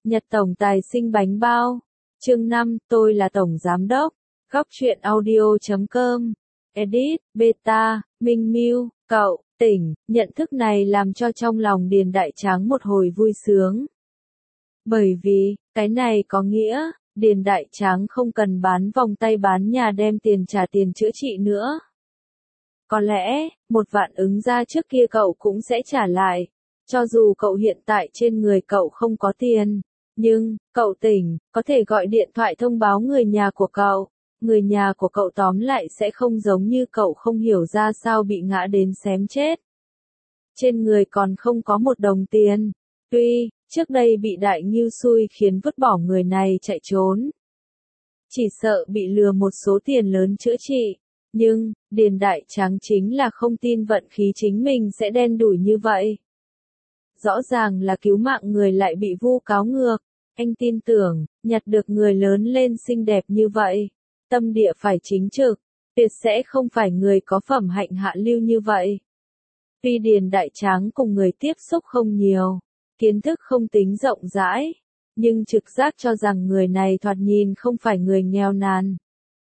Nhật Tổng Tài Sinh Bánh Bao. Chương 5, tôi là Tổng Giám Đốc. Góc truyện audio.com. Edit, Beta, Minh Miu, cậu, tỉnh, nhận thức này làm cho trong lòng Điền Đại Tráng một hồi vui sướng. Bởi vì, cái này có nghĩa, Điền Đại Tráng không cần bán vòng tay bán nhà đem tiền trả tiền chữa trị nữa. Có lẽ, 1 vạn ứng ra trước kia cậu cũng sẽ trả lại. Cho dù cậu hiện tại trên người cậu không có tiền, nhưng, cậu tỉnh, có thể gọi điện thoại thông báo người nhà của cậu. Người nhà của cậu tóm lại sẽ không giống như cậu không hiểu ra sao bị ngã đến xém chết. Trên người còn không có 1 đồng tiền. Tuy, trước đây bị Đại Ngưu xui khiến vứt bỏ người này chạy trốn. Chỉ sợ bị lừa một số tiền lớn chữa trị. Nhưng, Điền Đại Tráng chính là không tin vận khí chính mình sẽ đen đủi như vậy. Rõ ràng là cứu mạng người lại bị vu cáo ngược. Anh tin tưởng, nhặt được người lớn lên xinh đẹp như vậy. Tâm địa phải chính trực, tuyệt sẽ không phải người có phẩm hạnh hạ lưu như vậy. Tuy Điền Đại Tráng cùng người tiếp xúc không nhiều, kiến thức không tính rộng rãi, nhưng trực giác cho rằng người này thoạt nhìn không phải người nghèo nàn.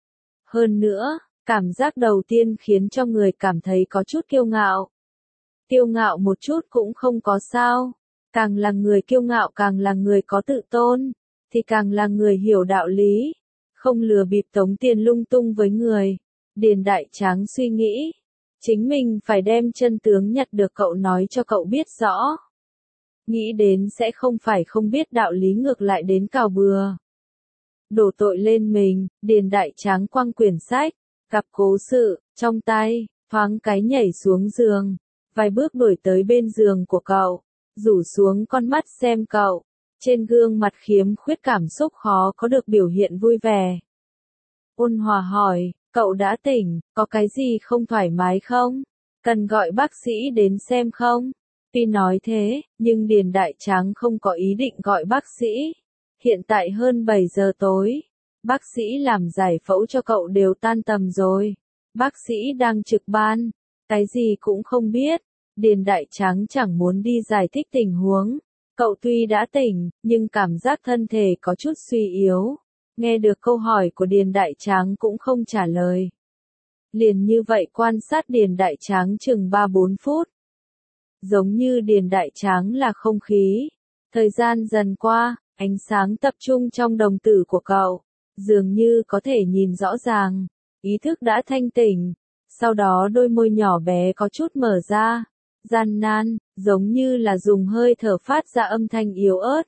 Hơn nữa, cảm giác đầu tiên khiến cho người cảm thấy có chút kiêu ngạo. Kiêu ngạo một chút cũng không có sao, càng là người kiêu ngạo càng là người có tự tôn, thì càng là người hiểu đạo lý, không lừa bịp tống tiền lung tung với người. Điền Đại Tráng suy nghĩ, chính mình phải đem chân tướng nhặt được cậu nói cho cậu biết rõ. Nghĩ đến sẽ không phải không biết đạo lý ngược lại đến cào bừa. Đổ tội lên mình, Điền Đại Tráng quăng quyển sách, gặp cố sự, trong tay, thoáng cái nhảy xuống giường, vài bước đuổi tới bên giường của cậu, rủ xuống con mắt xem cậu. Trên gương mặt khiếm khuyết cảm xúc khó có được biểu hiện vui vẻ. Ôn hòa hỏi, cậu đã tỉnh, có cái gì không thoải mái không? Cần gọi bác sĩ đến xem không? Tuy nói thế, nhưng Điền Đại Tráng không có ý định gọi bác sĩ. Hiện tại hơn 7 giờ tối. Bác sĩ làm giải phẫu cho cậu đều tan tầm rồi. Bác sĩ đang trực ban. Cái gì cũng không biết. Điền Đại Tráng chẳng muốn đi giải thích tình huống. Cậu tuy đã tỉnh, nhưng cảm giác thân thể có chút suy yếu. Nghe được câu hỏi của Điền Đại Tráng cũng không trả lời. Liền như vậy quan sát Điền Đại Tráng chừng 3-4 phút. Giống như Điền Đại Tráng là không khí. Thời gian dần qua, ánh sáng tập trung trong đồng tử của cậu. Dường như có thể nhìn rõ ràng. Ý thức đã thanh tỉnh. Sau đó đôi môi nhỏ bé có chút mở ra. Gian nan, giống như là dùng hơi thở phát ra âm thanh yếu ớt.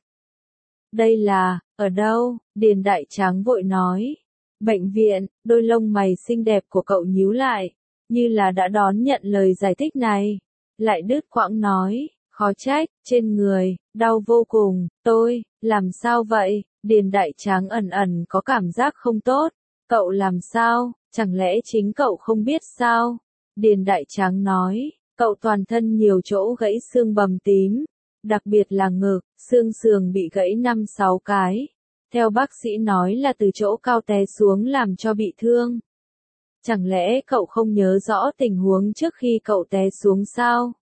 Đây là, ở đâu? Điền Đại Tráng vội nói. Bệnh viện, đôi lông mày xinh đẹp của cậu nhíu lại, như là đã đón nhận lời giải thích này. Lại đứt quãng nói, khó trách, trên người, đau vô cùng, làm sao vậy? Điền Đại Tráng ẩn ẩn có cảm giác không tốt. Cậu làm sao, chẳng lẽ chính cậu không biết sao? Điền Đại Tráng nói. Cậu toàn thân nhiều chỗ gãy xương bầm tím, đặc biệt là ngực, xương sườn bị gãy 5-6 cái. Theo bác sĩ nói là từ chỗ cao té xuống làm cho bị thương. Chẳng lẽ cậu không nhớ rõ tình huống trước khi cậu té xuống sao?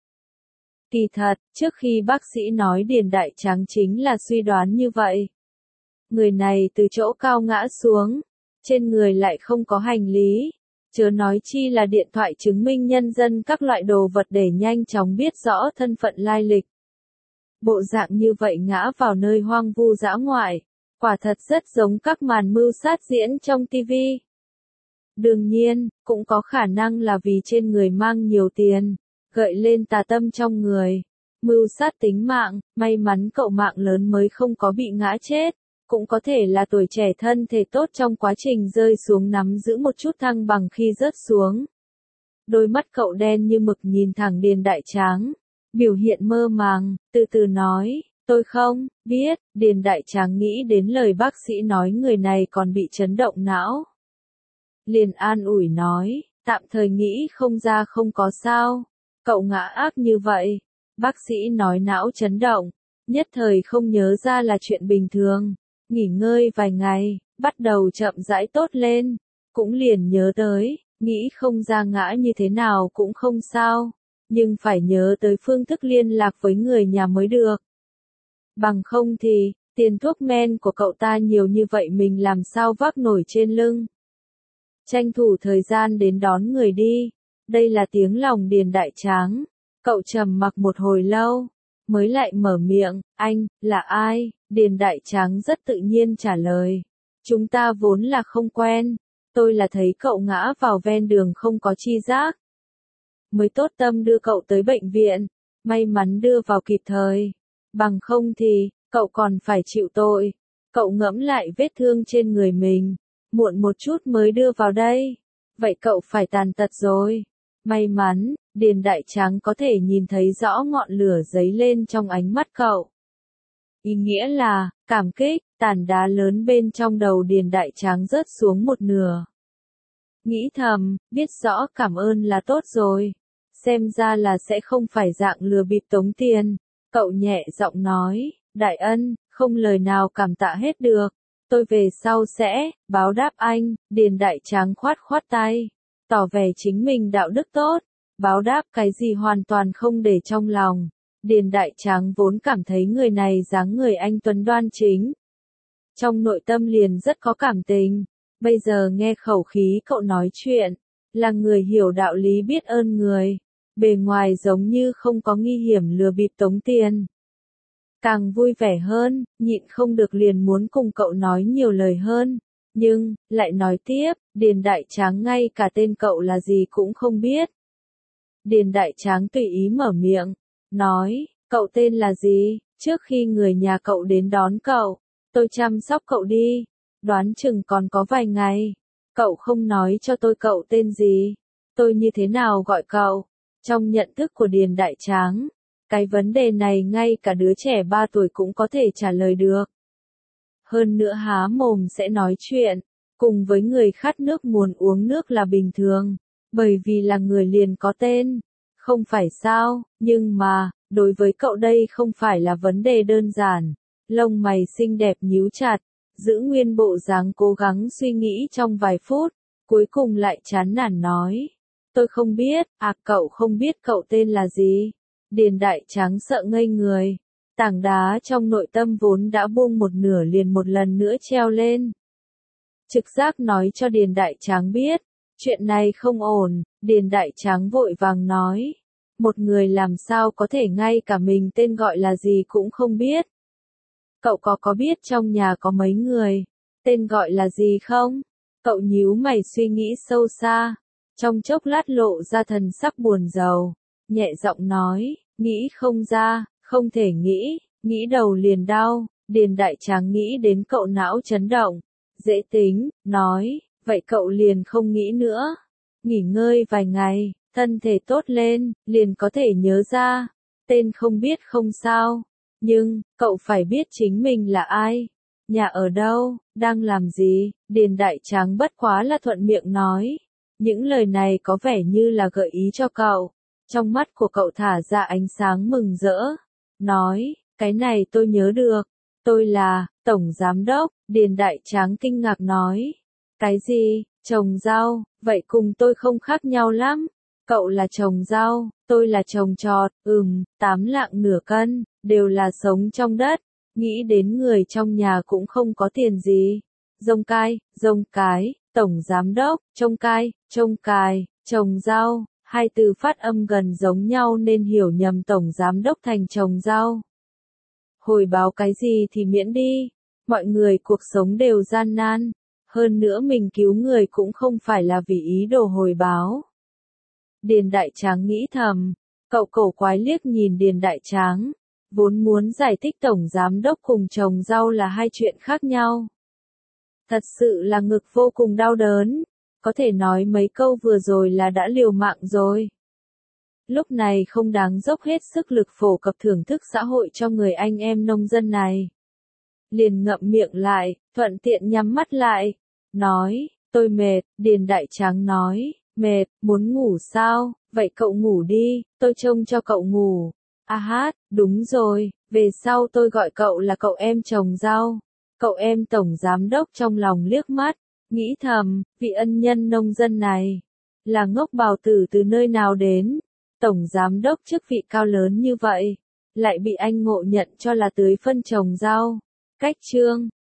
Kỳ thật, trước khi bác sĩ nói Điền Đại Tráng chính là suy đoán như vậy. Người này từ chỗ cao ngã xuống, trên người lại không có hành lý. Chớ nói chi là điện thoại chứng minh nhân dân các loại đồ vật để nhanh chóng biết rõ thân phận lai lịch. Bộ dạng như vậy ngã vào nơi hoang vu dã ngoại, quả thật rất giống các màn mưu sát diễn trong TV. Đương nhiên, cũng có khả năng là vì trên người mang nhiều tiền, gợi lên tà tâm trong người. Mưu sát tính mạng, may mắn cậu mạng lớn mới không có bị ngã chết. Cũng có thể là tuổi trẻ thân thể tốt trong quá trình rơi xuống nắm giữ một chút thăng bằng khi rớt xuống. Đôi mắt cậu đen như mực nhìn thẳng Điền Đại Tráng. Biểu hiện mơ màng, từ từ nói, tôi không biết. Điền Đại Tráng nghĩ đến lời bác sĩ nói người này còn bị chấn động não. Liền an ủi nói, tạm thời nghĩ không ra không có sao. Cậu ngã ác như vậy. Bác sĩ nói não chấn động, nhất thời không nhớ ra là chuyện bình thường. Nghỉ ngơi vài ngày, bắt đầu chậm rãi tốt lên, cũng liền nhớ tới, nghĩ không ra ngã như thế nào cũng không sao, nhưng phải nhớ tới phương thức liên lạc với người nhà mới được. Bằng không thì, Tiền thuốc men của cậu ta nhiều như vậy mình làm sao vác nổi trên lưng. Tranh thủ thời gian đến đón người đi. Đây là tiếng lòng Điền Đại Tráng. Cậu trầm mặc một hồi lâu, mới lại mở miệng, anh, là ai? Điền Đại Tráng rất tự nhiên trả lời. Chúng ta vốn là không quen. Tôi là thấy cậu ngã vào ven đường không có chi giác. Mới tốt tâm đưa cậu tới bệnh viện. May mắn đưa vào kịp thời. Bằng không thì, cậu còn phải chịu tội. Cậu ngẫm lại vết thương trên người mình. Muộn một chút mới đưa vào đây. Vậy cậu phải tàn tật rồi. May mắn, Điền Đại Tráng có thể nhìn thấy rõ ngọn lửa giấy lên trong ánh mắt cậu. Ý nghĩa là, cảm kích, tảng đá lớn bên trong đầu Điền Đại Tráng rớt xuống một nửa. Nghĩ thầm, biết rõ cảm ơn là tốt rồi. Xem ra là sẽ không phải dạng lừa bịp tống tiền. Cậu nhẹ giọng nói, đại ân, không lời nào cảm tạ hết được. Tôi về sau sẽ, báo đáp anh. Điền Đại Tráng khoát khoát tay. Tỏ vẻ chính mình đạo đức tốt. Báo đáp cái gì hoàn toàn không để trong lòng. Điền Đại Tráng vốn cảm thấy người này dáng người anh tuấn đoan chính. Trong nội tâm liền rất có cảm tình. Bây giờ nghe khẩu khí cậu nói chuyện. Là người hiểu đạo lý biết ơn người. Bề ngoài giống như không có nghi hiểm lừa bịp tống tiền. Càng vui vẻ hơn, nhịn không được liền muốn cùng cậu nói nhiều lời hơn. Nhưng, lại nói tiếp, Điền Đại Tráng ngay cả tên cậu là gì cũng không biết. Điền Đại Tráng tùy ý mở miệng, nói, cậu tên là gì? Trước khi người nhà cậu đến đón cậu, tôi chăm sóc cậu đi. Đoán chừng còn có vài ngày. Cậu không nói cho tôi cậu tên gì. Tôi như thế nào gọi cậu? Trong nhận thức của Điền Đại Tráng, cái vấn đề này ngay cả đứa trẻ 3 tuổi cũng có thể trả lời được. Hơn nữa há mồm sẽ nói chuyện, cùng với người khát nước muốn uống nước là bình thường, bởi vì là người liền có tên, không phải sao, nhưng mà, đối với cậu đây không phải là vấn đề đơn giản. Lông mày xinh đẹp nhíu chặt, giữ nguyên bộ dáng cố gắng suy nghĩ trong vài phút, cuối cùng lại chán nản nói. Tôi không biết, cậu không biết cậu tên là gì? Điền Đại Tráng sợ ngây người. Tảng đá trong nội tâm vốn đã buông một nửa liền một lần nữa treo lên. Trực giác nói cho Điền Đại Tráng biết, chuyện này không ổn. Điền Đại Tráng vội vàng nói. Một người làm sao có thể ngay cả mình tên gọi là gì cũng không biết. Cậu có biết trong nhà có mấy người, tên gọi là gì không? Cậu nhíu mày suy nghĩ sâu xa. Trong chốc lát lộ ra thần sắc buồn rầu, nhẹ giọng nói, nghĩ không ra, không thể nghĩ đầu liền đau. Điền Đại Tráng nghĩ đến cậu não chấn động, dễ tính, nói, vậy cậu liền không nghĩ nữa. Nghỉ ngơi vài ngày, thân thể tốt lên, liền có thể nhớ ra. Tên không biết không sao, nhưng, cậu phải biết chính mình là ai, nhà ở đâu, đang làm gì. Điền Đại Tráng bất quá là thuận miệng nói. Những lời này có vẻ như là gợi ý cho cậu. Trong mắt của cậu thả ra ánh sáng mừng rỡ. Nói, cái này tôi nhớ được. Tôi là, Tổng Giám Đốc. Điền Đại Tráng kinh ngạc nói. Cái gì, trồng rau, vậy cùng tôi không khác nhau lắm. Cậu là trồng rau, tôi là trồng trọt, 8 lạng nửa cân, đều là sống trong đất. Nghĩ đến người trong nhà cũng không có tiền gì. Rông cái. Tổng Giám Đốc, trông cài, trồng rau, hai từ phát âm gần giống nhau nên hiểu nhầm Tổng Giám Đốc thành trồng rau. Hồi báo cái gì thì miễn đi, mọi người cuộc sống đều gian nan, hơn nữa mình cứu người cũng không phải là vì ý đồ hồi báo. Điền Đại Tráng nghĩ thầm, cậu cổ quái liếc nhìn Điền Đại Tráng, vốn muốn giải thích Tổng Giám Đốc cùng trồng rau là hai chuyện khác nhau. Thật sự là ngực vô cùng đau đớn, có thể nói mấy câu vừa rồi là đã liều mạng rồi. Lúc này không đáng dốc hết sức lực phổ cập thưởng thức xã hội cho người anh em nông dân này. Liền ngậm miệng lại, thuận tiện nhắm mắt lại, nói, tôi mệt. Điền Đại Tráng nói, mệt, muốn ngủ sao, vậy cậu ngủ đi, tôi trông cho cậu ngủ. Đúng rồi, về sau tôi gọi cậu là cậu em trồng rau. Cậu em Tổng Giám Đốc trong lòng liếc mắt, nghĩ thầm, vị ân nhân nông dân này, là ngốc bào tử từ nơi nào đến. Tổng Giám Đốc chức vị cao lớn như vậy, lại bị anh ngộ nhận cho là tưới phân trồng rau. Cách chương